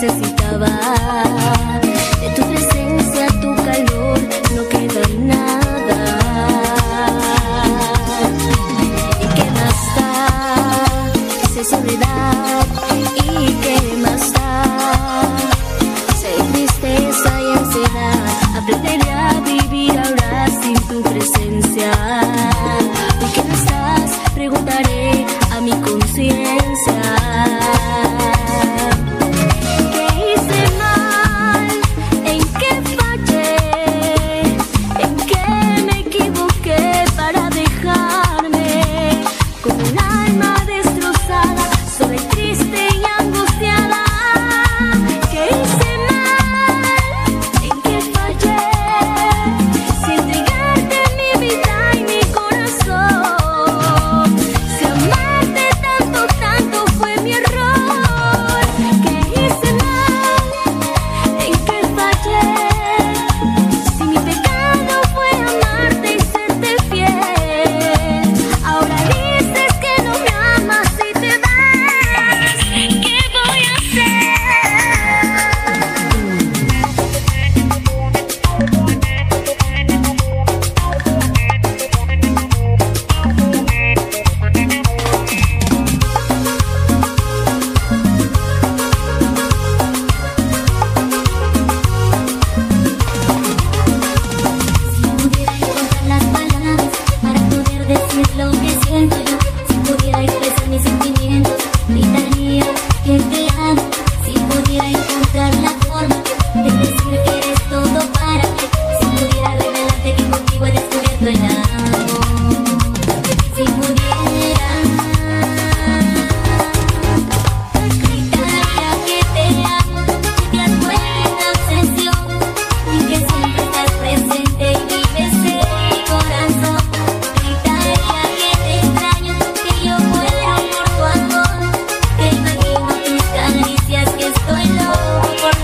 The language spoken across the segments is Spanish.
necesitaba. De tu presencia, tu calor, no queda nada. ¿Y qué más da? Sé soledad. ¿Y qué más da? Sé tristeza y ansiedad. Aprenderé a vivir ahora sin tu presencia. ¿Por qué no estás? Preguntaré a mi conciencia. ¿Qué hice mal? ¿En qué fallé? ¿En qué me equivoqué para dejarme con el alma destrozada, sola y triste y angustiada? ¿Qué hice mal? ¿En qué fallé? Si entregarte mi vida y mi corazón, si amarte tanto, tanto fue mi error. ¿Qué hice mal? ¿En qué fallé? Si mi pecado fue amarte y serte fiel, ahora dices que no me amas y te vas. ¿Qué voy a hacer? Si pudiera encontrar las palabras para poder decir lo que siento yo, si pudiera expresar mis sentimientos, gritaría que te amo. Si pudiera encontrar la forma de decir que eres todo para mí, si pudiera revelarte que contigo he descubierto el amor, si pudiera, gritaría que te amo, que has vuelto una obsesión y que siempre estás presente y vives en mi corazón. Gritaría que te extraño, que yo muero por tu amor, que imagino tus caricias, que estoy loco por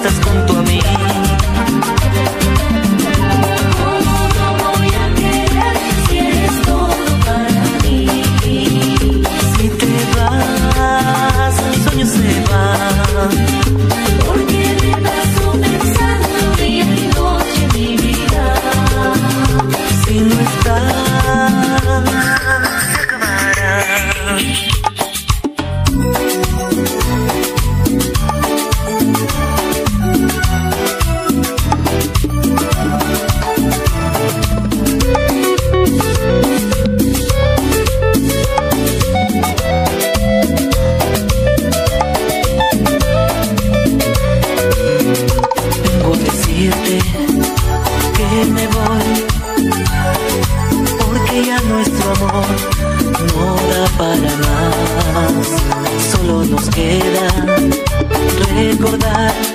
estás junto a mí. ¿Cómo no voy a querer si eres todo para mí? Si te vas, mis sueños se van. Porque me paso pensando día y noche mi vida. Si no estás, se acabará. Vengo a decirte que me voy, porque ya nuestro amor no da para más. Solo nos queda recordar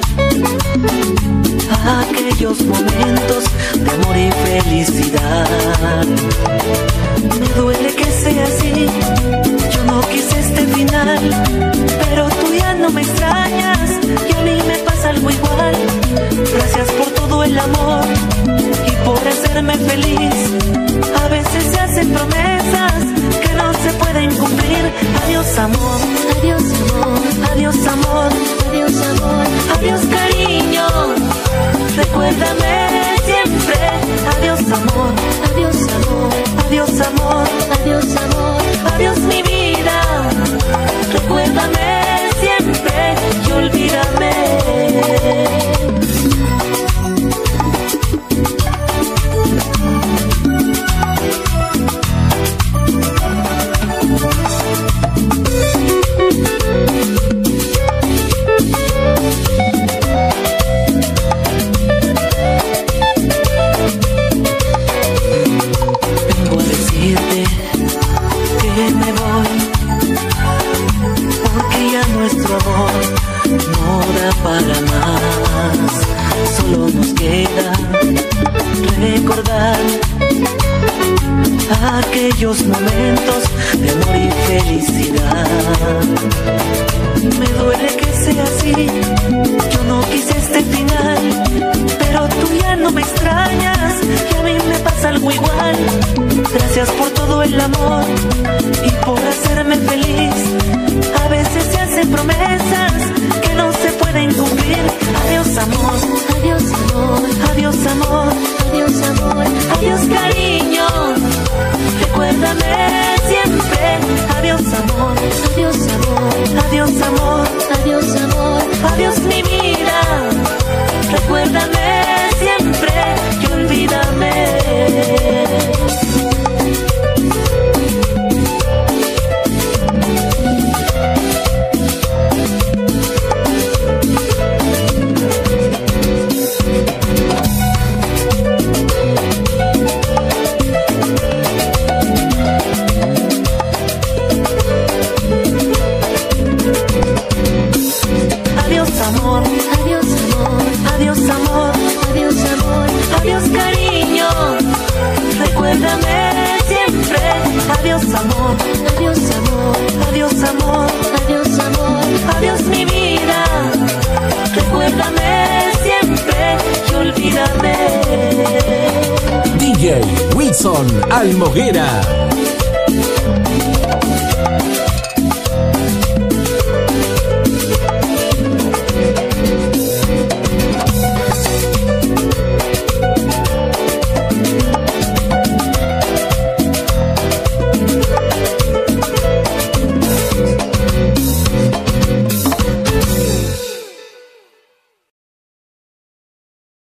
aquellos momentos de amor y felicidad. Me duele que sea así, yo no quise este final, pero tú ya no me extrañas y a mí me pasa algo igual. Gracias por todo el amor y por hacerme feliz. A veces se hacen promesas que no se pueden cumplir. Adiós amor, Adiós amor, adiós amor, adiós amor, adiós cariño. Recuérdame siempre. Adiós amor, adiós amor, adiós amor, adiós amor, adiós mi vida. Recuérdame siempre y olvídame. Vengo a decirte que me voy, porque ya nuestro amor no da para más. Solo nos queda recordar aquellos momentos de amor y felicidad. Me duele que sea así, yo no quise este final, pero tú ya no me extrañas y a mí me pasa algo igual. Gracias por todo el amor y por hacerme feliz. A veces se hacen promesas que no se pueden cumplir. Adiós amor, adiós amor, adiós amor, adiós amor, adiós cariño. Recuérdame siempre. Adiós amor, adiós amor, adiós amor, adiós amor, adiós mi vida. Recuérdame siempre y olvídame. Adiós amor, adiós amor, adiós amor, adiós amor, adiós cariño. Recuérdame siempre. Adiós amor, adiós amor, adiós amor, adiós amor, adiós mi vida. Recuérdame siempre y olvídame. DJ Wilson Almoguera.